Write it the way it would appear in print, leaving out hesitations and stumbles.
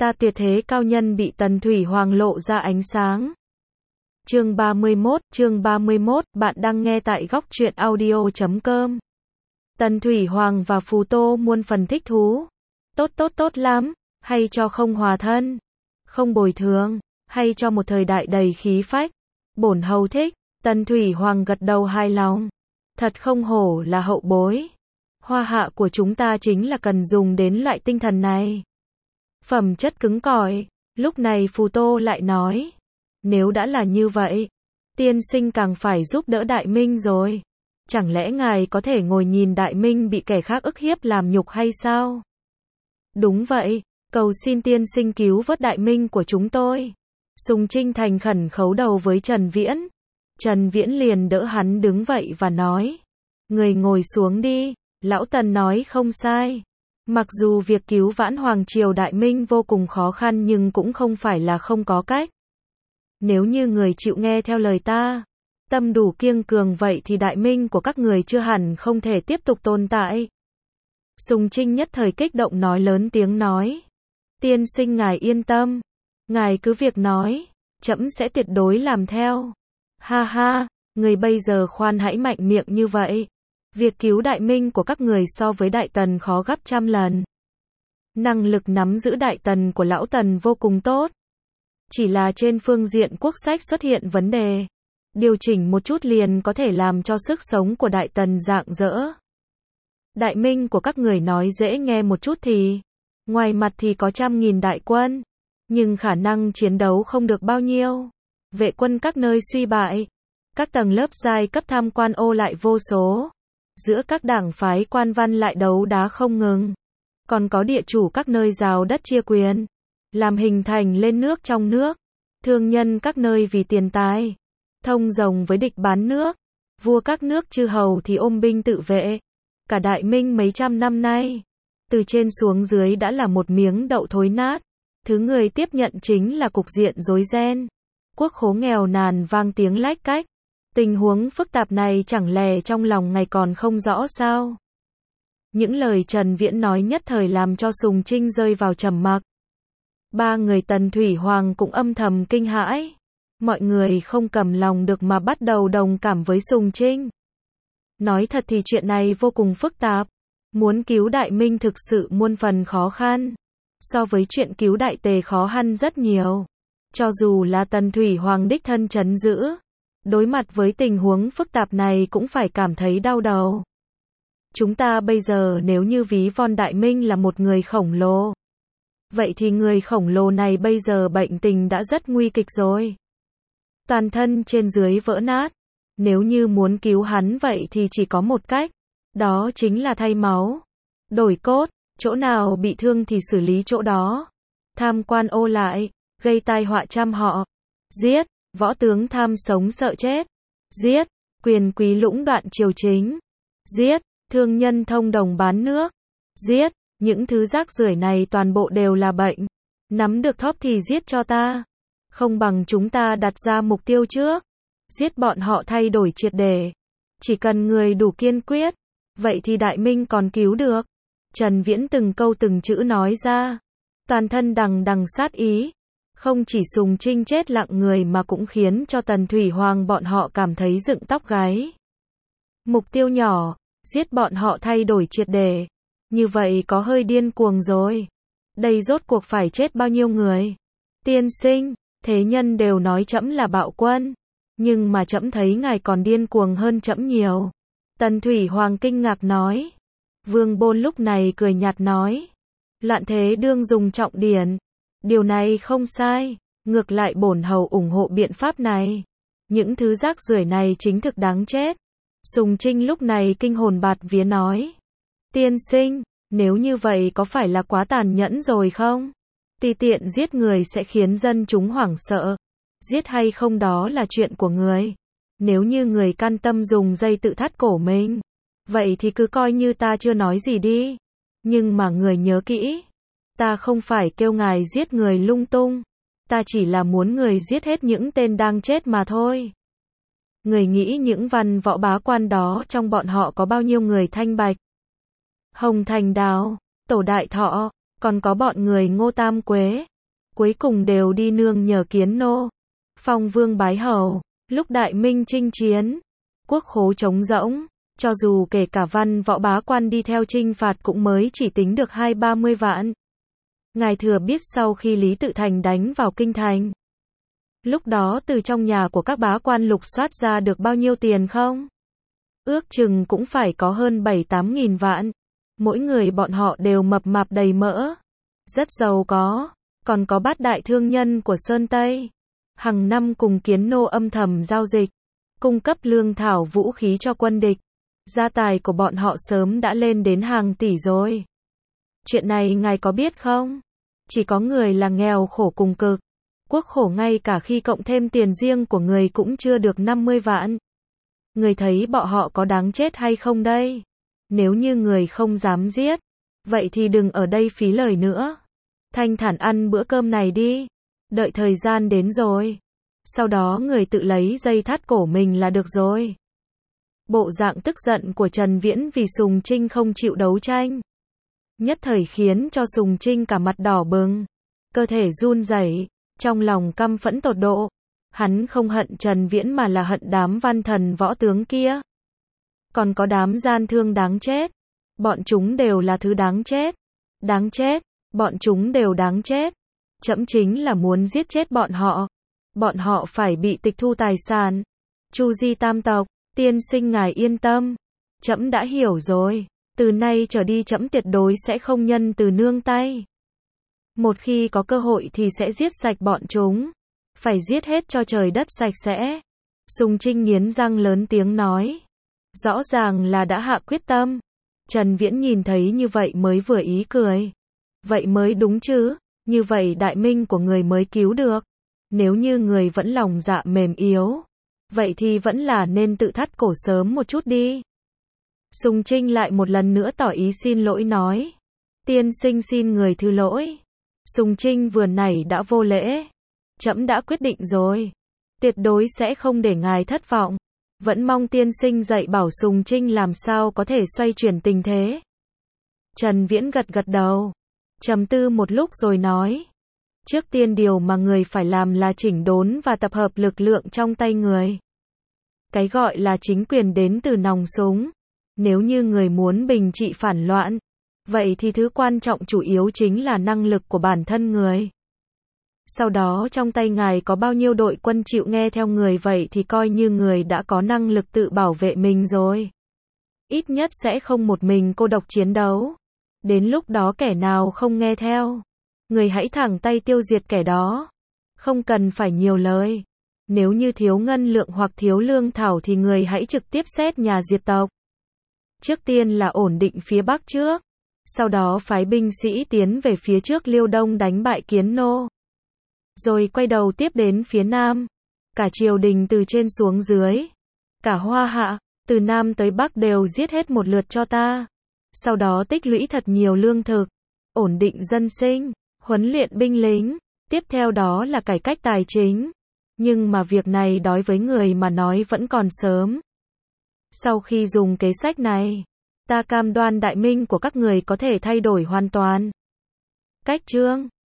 Ta tuyệt thế cao nhân bị Tần Thủy Hoàng lộ ra ánh sáng. Chương 31, bạn đang nghe tại góc truyện audio.com. Tần Thủy Hoàng và Phù Tô muôn phần thích thú. Tốt lắm, hay cho không hòa thân, không bồi thường, hay cho một thời đại đầy khí phách. Bổn hầu thích. Tần Thủy Hoàng gật đầu hài lòng. Thật không hổ là hậu bối. Hoa hạ của chúng ta chính là cần dùng đến loại tinh thần này. Phẩm chất cứng cỏi. Lúc này Phù Tô lại nói, nếu đã là như vậy, tiên sinh càng phải giúp đỡ Đại Minh rồi. Chẳng lẽ ngài có thể ngồi nhìn Đại Minh bị kẻ khác ức hiếp làm nhục hay sao? Đúng vậy, cầu xin tiên sinh cứu vớt Đại Minh của chúng tôi. Sùng Trinh thành khẩn khấu đầu với Trần Viễn. Trần Viễn liền đỡ hắn đứng vậy và nói, người ngồi xuống đi, lão Tần nói không sai. Mặc dù việc cứu vãn Hoàng triều Đại Minh vô cùng khó khăn nhưng cũng không phải là không có cách. Nếu như người chịu nghe theo lời ta, tâm đủ kiêng cường vậy thì Đại Minh của các người chưa hẳn không thể tiếp tục tồn tại. Sùng Trinh nhất thời kích động nói lớn tiếng nói, tiên sinh ngài yên tâm, ngài cứ việc nói, trẫm sẽ tuyệt đối làm theo. Ha ha, người bây giờ khoan hãy mạnh miệng như vậy. Việc cứu Đại Minh của các người so với Đại Tần khó gấp trăm lần. Năng lực nắm giữ Đại Tần của lão Tần vô cùng tốt. Chỉ là trên phương diện quốc sách xuất hiện vấn đề. Điều chỉnh một chút liền có thể làm cho sức sống của Đại Tần rạng rỡ. Đại Minh của các người nói dễ nghe một chút thì, ngoài mặt thì có 100.000 đại quân, nhưng khả năng chiến đấu không được bao nhiêu. Vệ quân các nơi suy bại, các tầng lớp giai cấp tham quan ô lại vô số. Giữa các đảng phái quan văn lại đấu đá không ngừng. Còn có địa chủ các nơi giao đất chia quyền, làm hình thành lên nước trong nước. Thương nhân các nơi vì tiền tài, thông rồng với địch bán nước. Vua các nước chư hầu thì ôm binh tự vệ. Cả Đại Minh mấy trăm năm nay, từ trên xuống dưới đã là một miếng đậu thối nát. Thứ người tiếp nhận chính là cục diện rối ren. Quốc khố nghèo nàn vang tiếng lách cách. Tình huống phức tạp này chẳng lẽ trong lòng ngài còn không rõ sao? Những lời Trần Viễn nói nhất thời làm cho Sùng Trinh rơi vào trầm mặc. Ba người Tần Thủy Hoàng cũng âm thầm kinh hãi. Mọi người không cầm lòng được mà bắt đầu đồng cảm với Sùng Trinh. Nói thật thì chuyện này vô cùng phức tạp. Muốn cứu Đại Minh thực sự muôn phần khó khăn. So với chuyện cứu Đại Tề khó khăn rất nhiều. Cho dù là Tần Thủy Hoàng đích thân trấn giữ, đối mặt với tình huống phức tạp này cũng phải cảm thấy đau đầu. Chúng ta bây giờ nếu như ví von Đại Minh là một người khổng lồ, vậy thì người khổng lồ này bây giờ bệnh tình đã rất nguy kịch rồi. Toàn thân trên dưới vỡ nát. Nếu như muốn cứu hắn vậy thì chỉ có một cách, đó chính là thay máu, đổi cốt, chỗ nào bị thương thì xử lý chỗ đó. Tham quan ô lại, gây tai họa trăm họ. Giết, võ tướng tham sống sợ chết. Giết, quyền quý lũng đoạn triều chính. Giết, thương nhân thông đồng bán nước. Giết, những thứ rác rưởi này toàn bộ đều là bệnh. Nắm được thóp thì giết cho ta. Không bằng chúng ta đặt ra mục tiêu trước. Giết bọn họ thay đổi triệt để. Chỉ cần người đủ kiên quyết, vậy thì Đại Minh còn cứu được. Trần Viễn từng câu từng chữ nói ra. Toàn thân đằng đằng sát ý. Không chỉ Sùng Trinh chết lặng người mà cũng khiến cho Tần Thủy Hoàng bọn họ cảm thấy dựng tóc gáy. Mục tiêu nhỏ, giết bọn họ thay đổi triệt để. Như vậy có hơi điên cuồng rồi. Đây rốt cuộc phải chết bao nhiêu người? Tiên sinh, thế nhân đều nói trẫm là bạo quân. Nhưng mà trẫm thấy ngài còn điên cuồng hơn trẫm nhiều. Tần Thủy Hoàng kinh ngạc nói. Vương Bôn lúc này cười nhạt nói. Loạn thế đương dùng trọng điển. Điều này không sai. Ngược lại bổn hầu ủng hộ biện pháp này. Những thứ rác rưởi này chính thực đáng chết. Sùng Trinh lúc này kinh hồn bạt vía nói. Tiên sinh, nếu như vậy có phải là quá tàn nhẫn rồi không? Tùy tiện giết người sẽ khiến dân chúng hoảng sợ. Giết hay không đó là chuyện của người. Nếu như người can tâm dùng dây tự thắt cổ mình, vậy thì cứ coi như ta chưa nói gì đi. Nhưng mà người nhớ kỹ. Ta không phải kêu ngài giết người lung tung. Ta chỉ là muốn người giết hết những tên đang chết mà thôi. Người nghĩ những văn võ bá quan đó trong bọn họ có bao nhiêu người Thanh Bạch, Hồng Thành Đào, Tổ Đại Thọ, còn có bọn người Ngô Tam Quế, cuối cùng đều đi nương nhờ Kiến Nô. Phong vương bái hầu, lúc Đại Minh chinh chiến, quốc khố trống rỗng, cho dù kể cả văn võ bá quan đi theo chinh phạt cũng mới chỉ tính được 20-30 vạn. Ngài thừa biết sau khi Lý Tự Thành đánh vào kinh thành, lúc đó từ trong nhà của các bá quan lục soát ra được bao nhiêu tiền không? Ước chừng cũng phải có hơn 7-8 nghìn vạn. Mỗi người bọn họ đều mập mạp đầy mỡ, rất giàu có, còn có bát đại thương nhân của Sơn Tây. Hàng năm cùng Kiến Nô âm thầm giao dịch, cung cấp lương thảo vũ khí cho quân địch. Gia tài của bọn họ sớm đã lên đến hàng tỷ rồi. Chuyện này ngài có biết không? Chỉ có người là nghèo khổ cùng cực. Quốc khổ ngay cả khi cộng thêm tiền riêng của người cũng chưa được 50 vạn. Người thấy bọn họ có đáng chết hay không đây? Nếu như người không dám giết, vậy thì đừng ở đây phí lời nữa. Thanh thản ăn bữa cơm này đi. Đợi thời gian đến rồi, sau đó người tự lấy dây thắt cổ mình là được rồi. Bộ dạng tức giận của Trần Viễn vì Sùng Trinh không chịu đấu tranh, nhất thời khiến cho Sùng Trinh cả mặt đỏ bừng, cơ thể run rẩy, trong lòng căm phẫn tột độ. Hắn không hận Trần Viễn mà là hận đám văn thần võ tướng kia. Còn có đám gian thương đáng chết. Bọn chúng đều là thứ đáng chết. Đáng chết, bọn chúng đều đáng chết. Trẫm chính là muốn giết chết bọn họ. Bọn họ phải bị tịch thu tài sản. Chu Di tam tộc, tiên sinh ngài yên tâm. Trẫm đã hiểu rồi. Từ nay trở đi trẫm tuyệt đối sẽ không nhân từ nương tay. Một khi có cơ hội thì sẽ giết sạch bọn chúng. Phải giết hết cho trời đất sạch sẽ. Sùng Trinh nghiến răng lớn tiếng nói. Rõ ràng là đã hạ quyết tâm. Trần Viễn nhìn thấy như vậy mới vừa ý cười. Vậy mới đúng chứ. Như vậy đại minh của người mới cứu được. Nếu như người vẫn lòng dạ mềm yếu, vậy thì vẫn là nên tự thắt cổ sớm một chút đi. Sùng Trinh lại một lần nữa tỏ ý xin lỗi nói. Tiên sinh xin người thứ lỗi. Sùng Trinh vừa nãy đã vô lễ. Trẫm đã quyết định rồi. Tuyệt đối sẽ không để ngài thất vọng. Vẫn mong tiên sinh dạy bảo Sùng Trinh làm sao có thể xoay chuyển tình thế. Trần Viễn gật gật đầu. Trầm tư một lúc rồi nói. Trước tiên điều mà người phải làm là chỉnh đốn và tập hợp lực lượng trong tay người. Cái gọi là chính quyền đến từ nòng súng. Nếu như người muốn bình trị phản loạn, vậy thì thứ quan trọng chủ yếu chính là năng lực của bản thân người. Sau đó trong tay ngài có bao nhiêu đội quân chịu nghe theo người vậy thì coi như người đã có năng lực tự bảo vệ mình rồi. Ít nhất sẽ không một mình cô độc chiến đấu. Đến lúc đó kẻ nào không nghe theo, người hãy thẳng tay tiêu diệt kẻ đó. Không cần phải nhiều lời. Nếu như thiếu ngân lượng hoặc thiếu lương thảo thì người hãy trực tiếp xét nhà diệt tộc. Trước tiên là ổn định phía Bắc trước. Sau đó phái binh sĩ tiến về phía trước Liêu Đông đánh bại Kiến Nô. Rồi quay đầu tiếp đến phía Nam. Cả triều đình từ trên xuống dưới, cả Hoa Hạ, từ Nam tới Bắc đều giết hết một lượt cho ta. Sau đó tích lũy thật nhiều lương thực, ổn định dân sinh, huấn luyện binh lính. Tiếp theo đó là cải cách tài chính. Nhưng mà việc này đối với người mà nói vẫn còn sớm. Sau khi dùng kế sách này, ta cam đoan đại minh của các người có thể thay đổi hoàn toàn. Cách chương